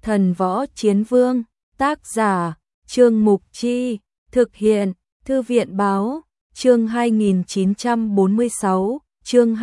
Thần Võ Chiến Vương, tác giả, Trương Mục Chi, thực hiện, Thư viện Báo, chương 2946, chương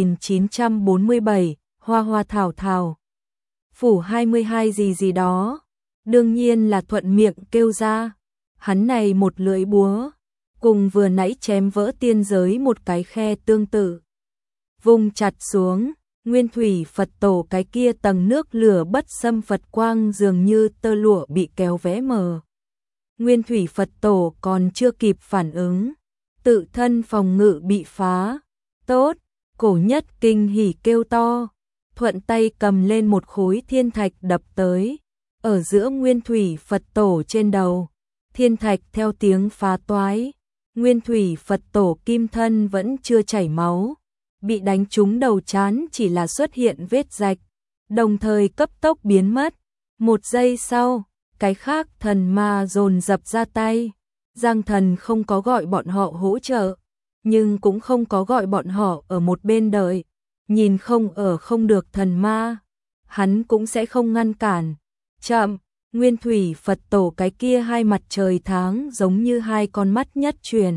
2947, Hoa Hoa Thảo Thảo. Phủ 22 gì gì đó, đương nhiên là thuận miệng kêu ra. Hắn này một lưỡi búa, cùng vừa nãy chém vỡ tiên giới một cái khe tương tự. Vung chặt xuống, Nguyên Thủy Phật Tổ cái kia tầng nước lửa bất xâm Phật quang dường như tơ lụa bị kéo vẽ mờ. Nguyên Thủy Phật Tổ còn chưa kịp phản ứng, tự thân phòng ngự bị phá. Tốt, Cổ Nhất kinh hỉ kêu to, thuận tay cầm lên một khối thiên thạch đập tới, ở giữa Nguyên Thủy Phật Tổ trên đầu. Thiên thạch theo tiếng phá toái, Nguyên Thủy Phật Tổ kim thân vẫn chưa chảy máu, bị đánh trúng đầu trán chỉ là xuất hiện vết rạch, đồng thời cấp tốc biến mất. Một giây sau, cái khác thần ma dồn dập ra tay. Giang Thần không có gọi bọn họ hỗ trợ, nhưng cũng không có gọi bọn họ ở một bên đợi. Nhìn không được thần ma, hắn cũng sẽ không ngăn cản. Chậm, Nguyên Thủy Phật Tổ cái kia hai mặt trời tháng giống như hai con mắt nhất truyền.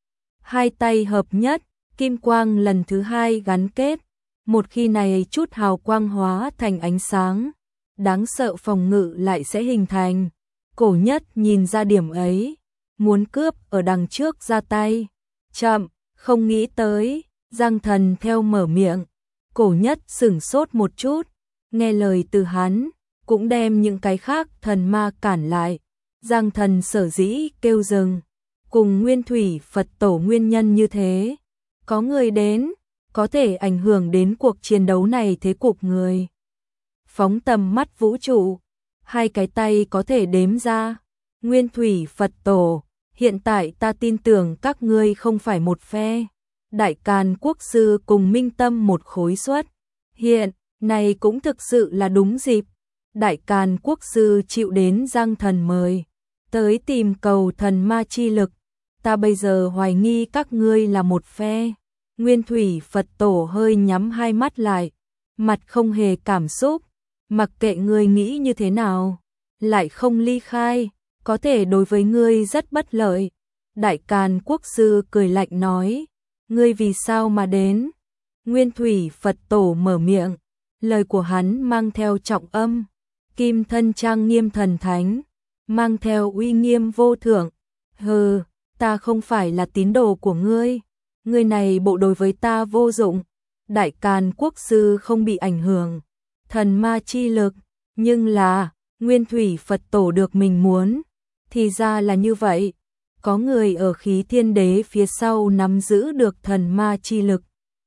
Hai tay hợp nhất, kim quang lần thứ hai gắn kết. Một khi này chút hào quang hóa thành ánh sáng, đáng sợ phòng ngự lại sẽ hình thành. Cổ Nhất nhìn ra điểm ấy, muốn cướp ở đằng trước ra tay. Chậm, không nghĩ tới, Giang Thần theo mở miệng. Cổ Nhất sửng sốt một chút, nghe lời từ hắn, cũng đem những cái khác thần ma cản lại. Giang Thần sở dĩ kêu dừng, cùng Nguyên Thủy Phật Tổ nguyên nhân như thế. Có người đến, có thể ảnh hưởng đến cuộc chiến đấu này thế cục người. Phóng tầm mắt vũ trụ, hai cái tay có thể đếm ra. Nguyên Thủy Phật Tổ, hiện tại ta tin tưởng các ngươi không phải một phe. Đại Càn Quốc Sư cùng Minh Tâm một khối suất. Hiện, này cũng thực sự là đúng dịp. Đại Càn Quốc Sư chịu đến Giang Thần mời, tới tìm cầu thần ma chi lực. Ta bây giờ hoài nghi các ngươi là một phe. Nguyên Thủy Phật Tổ hơi nhắm hai mắt lại, mặt không hề cảm xúc, mặc kệ ngươi nghĩ như thế nào, lại không ly khai, có thể đối với ngươi rất bất lợi. Đại Càn Quốc Sư cười lạnh nói, ngươi vì sao mà đến? Nguyên Thủy Phật Tổ mở miệng, lời của hắn mang theo trọng âm, kim thân trang nghiêm thần thánh, mang theo uy nghiêm vô thượng. Hừ, ta không phải là tín đồ của ngươi, ngươi này bộ đối với ta vô dụng. Đại Càn Quốc Sư không bị ảnh hưởng thần ma chi lực, nhưng là Nguyên Thủy Phật Tổ được mình muốn, thì ra là như vậy. Có người ở Khí Thiên Đế phía sau nắm giữ được thần ma chi lực,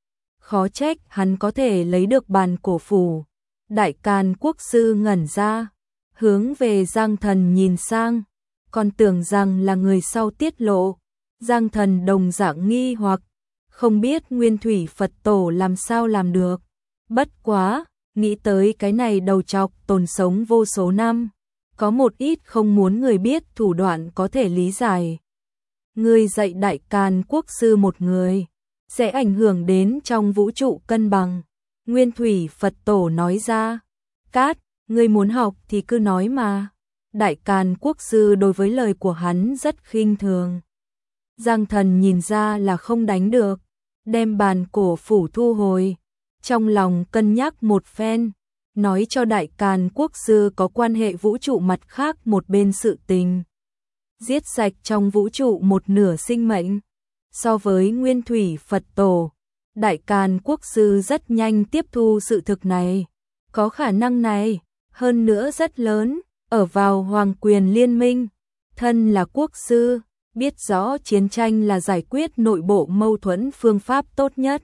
khó trách hắn có thể lấy được bàn cổ phủ. Đại Càn Quốc Sư ngẩn ra, hướng về Giang Thần nhìn sang, còn tưởng rằng là người sau tiết lộ. Giang Thần đồng dạng nghi hoặc, không biết Nguyên Thủy Phật Tổ làm sao làm được. Bất quá, nghĩ tới cái này đầu trọc tồn sống vô số năm, có một ít không muốn người biết thủ đoạn có thể lý giải. Người dạy Đại Càn Quốc Sư một người, sẽ ảnh hưởng đến trong vũ trụ cân bằng. Nguyên Thủy Phật Tổ nói ra, Cát, ngươi muốn học thì cứ nói mà. Đại Càn Quốc Sư đối với lời của hắn rất khinh thường. Giang Thần nhìn ra là không đánh được, đem bàn cổ phủ thu hồi, trong lòng cân nhắc một phen, nói cho Đại Càn Quốc Sư có quan hệ vũ trụ mặt khác một bên sự tình. Giết sạch trong vũ trụ một nửa sinh mệnh. So với Nguyên Thủy Phật Tổ, Đại Càn Quốc Sư rất nhanh tiếp thu sự thực này. Có khả năng này, hơn nữa rất lớn, ở vào Hoàng Quyền Liên Minh, thân là quốc sư, biết rõ chiến tranh là giải quyết nội bộ mâu thuẫn phương pháp tốt nhất.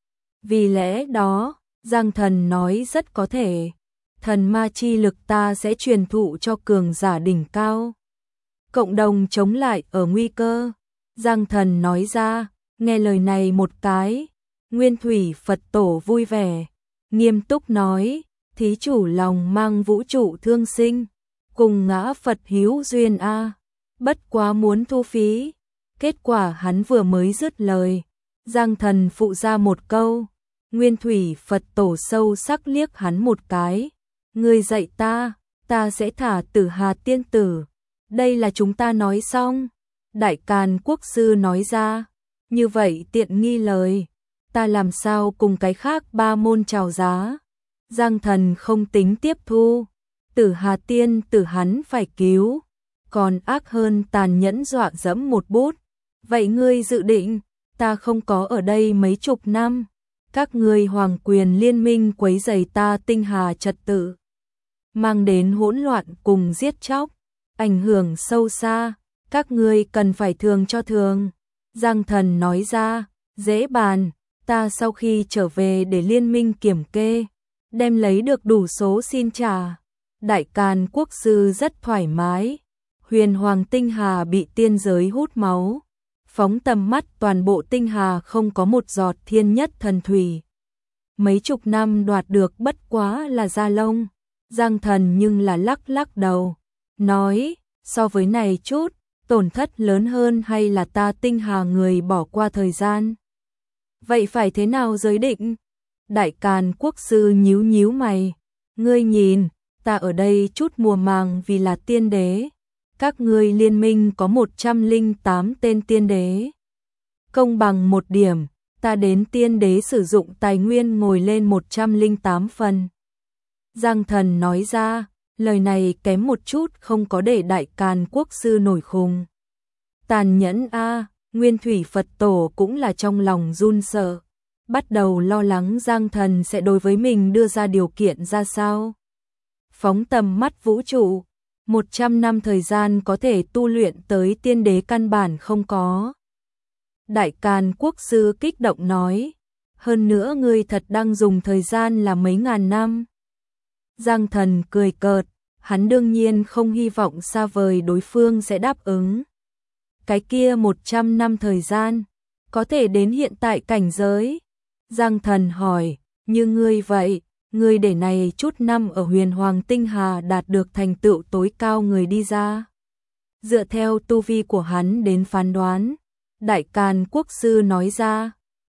Vì lẽ đó, Giang Thần nói rất có thể, thần ma chi lực ta sẽ truyền thụ cho cường giả đỉnh cao. Cộng đồng chống lại ở nguy cơ. Giang Thần nói ra, nghe lời này một cái, Nguyên Thủy Phật Tổ vui vẻ, nghiêm túc nói, thí chủ lòng mang vũ trụ thương sinh, cùng ngã Phật hiếu duyên a. Bất quá muốn thu phí. Kết quả hắn vừa mới dứt lời, Giang Thần phụ ra một câu. Nguyên Thủy Phật Tổ sâu sắc liếc hắn một cái, ngươi dạy ta, ta sẽ thả Tử Hà tiên tử. Đây là chúng ta nói xong. Đại Càn Quốc sư nói ra, như vậy tiện nghi lời, ta làm sao cùng cái khác ba môn chào giá. Giang Thần không tính tiếp thu, Tử Hà tiên tử hắn phải cứu, còn ác hơn tàn nhẫn dọa dẫm một bút. Vậy ngươi dự định, ta không có ở đây mấy chục năm, các ngươi hoàng quyền liên minh quấy rầy ta Tinh Hà trật tự, mang đến hỗn loạn cùng giết chóc, ảnh hưởng sâu xa, các ngươi cần phải thường cho thường. Giang Thần nói ra, dễ bàn, ta sau khi trở về để liên minh kiểm kê, đem lấy được đủ số xin trả. Đại Càn Quốc sư rất thoải mái, huyền hoàng Tinh Hà bị tiên giới hút máu, phóng tầm mắt toàn bộ Tinh Hà không có một giọt thiên nhất thần thủy. Mấy chục năm đoạt được bất quá là da lông. Giang Thần nhưng là lắc lắc đầu, nói, so với này chút, tổn thất lớn hơn hay là ta Tinh Hà người bỏ qua thời gian. Vậy phải thế nào giới định? Đại Càn Quốc sư nhíu nhíu mày, ngươi nhìn, ta ở đây chút mùa màng vì là tiên đế. Các ngươi liên minh có 108 tên tiên đế. Công bằng một điểm, ta đến tiên đế sử dụng tài nguyên ngồi lên 108 phần. Giang Thần nói ra, lời này kém một chút không có để Đại Càn Quốc sư nổi khùng. Tàn nhẫn a, Nguyên Thủy Phật Tổ cũng là trong lòng run sợ, bắt đầu lo lắng Giang Thần sẽ đối với mình đưa ra điều kiện ra sao. Phóng tầm mắt vũ trụ, 100 năm thời gian có thể tu luyện tới tiên đế căn bản không có. Đại Càn Quốc sư kích động nói, hơn nữa ngươi thật đang dùng thời gian là mấy ngàn năm. Giang Thần cười cợt, hắn đương nhiên không hy vọng xa vời đối phương sẽ đáp ứng. Cái kia 100 năm thời gian, có thể đến hiện tại cảnh giới. Giang Thần hỏi, như ngươi vậy, ngươi để này chút năm ở huyền hoàng Tinh Hà đạt được thành tựu tối cao người đi ra. Dựa theo tu vi của hắn đến phán đoán, Đại Càn Quốc sư nói ra,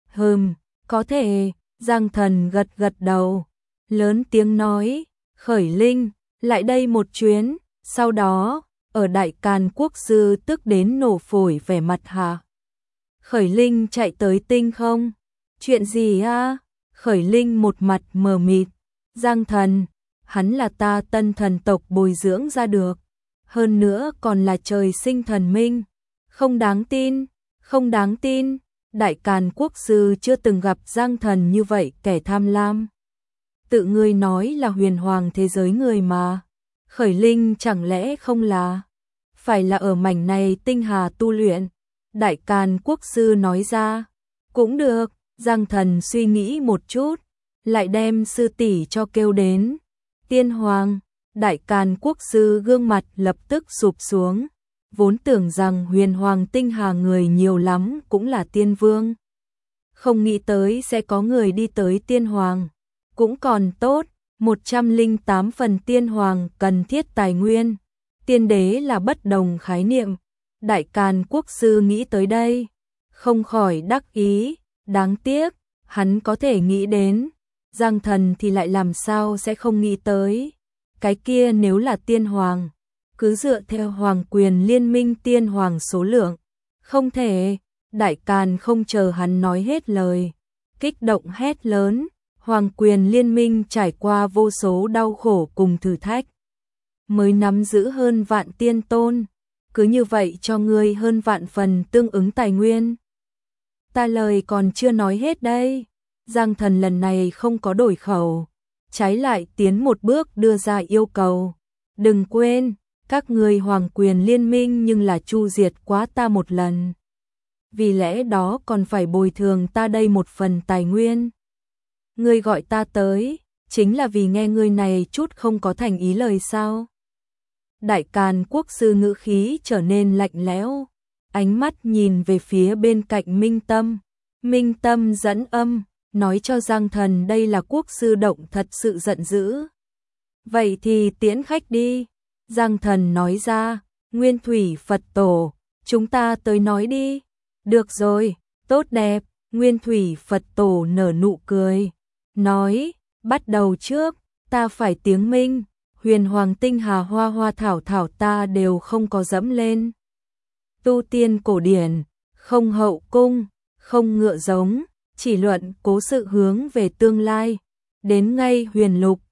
có thể. Giang Thần gật gật đầu, lớn tiếng nói, Khởi Linh, lại đây một chuyến. Sau đó, ở Đại Càn Quốc sư tức đến nổ phổi vẻ mặt hạ. Khởi Linh chạy tới tinh không? Chuyện gì a? Khởi Linh một mặt mờ mịt. Giang Thần, hắn là ta Tân thần tộc bồi dưỡng ra được, hơn nữa còn là trời sinh thần minh. Không đáng tin, không đáng tin. Đại Càn Quốc sư chưa từng gặp Giang Thần như vậy kẻ tham lam. Tự ngươi nói là huyền hoàng thế giới người mà. Khởi Linh chẳng lẽ không là? Phải là ở mảnh này Tinh Hà tu luyện. Đại Càn Quốc sư nói ra. Cũng được. Giang Thần suy nghĩ một chút, lại đem sư tỷ cho kêu đến. Tiên Hoàng. Đại Càn Quốc sư gương mặt lập tức sụp xuống. Vốn tưởng rằng huyền hoàng Tinh Hà người nhiều lắm cũng là tiên vương. Không nghĩ tới sẽ có người đi tới tiên hoàng. Cũng còn tốt, 108 phần tiên hoàng cần thiết tài nguyên. Tiên đế là bất đồng khái niệm. Đại Càn Quốc sư nghĩ tới đây, không khỏi đắc ý, đáng tiếc, hắn có thể nghĩ đến. Giang Thần thì lại làm sao sẽ không nghĩ tới. Cái kia nếu là tiên hoàng, cứ dựa theo hoàng quyền liên minh tiên hoàng số lượng. Không thể. Đại Càn không chờ hắn nói hết lời, kích động hét lớn. Hoàng quyền liên minh trải qua vô số đau khổ cùng thử thách, mới nắm giữ hơn vạn tiên tôn, cứ như vậy cho ngươi hơn vạn phần tương ứng tài nguyên. Ta lời còn chưa nói hết đây. Giang Thần lần này không có đổi khẩu, trái lại tiến một bước đưa ra yêu cầu. Đừng quên, các ngươi hoàng quyền liên minh nhưng là chu diệt quá ta một lần. Vì lẽ đó còn phải bồi thường ta đây một phần tài nguyên. Ngươi gọi ta tới, chính là vì nghe ngươi này chút không có thành ý lời sao? Đại Càn Quốc sư ngữ khí trở nên lạnh lẽo, ánh mắt nhìn về phía bên cạnh Minh Tâm. Minh Tâm dẫn âm, nói cho Giang Thần đây là quốc sư động thật sự giận dữ. Vậy thì tiễn khách đi. Giang Thần nói ra, Nguyên Thủy Phật Tổ, chúng ta tới nói đi. Được rồi, tốt đẹp. Nguyên Thủy Phật Tổ nở nụ cười, nói, bắt đầu trước, ta phải tiếng minh. huyền hoàng tinh hà hoa hoa thảo thảo ta đều không có dẫm lên. Tu tiên cổ điển, không hậu cung, không ngựa giống, chỉ luận cố sự hướng về tương lai. Đến ngay huyền lục,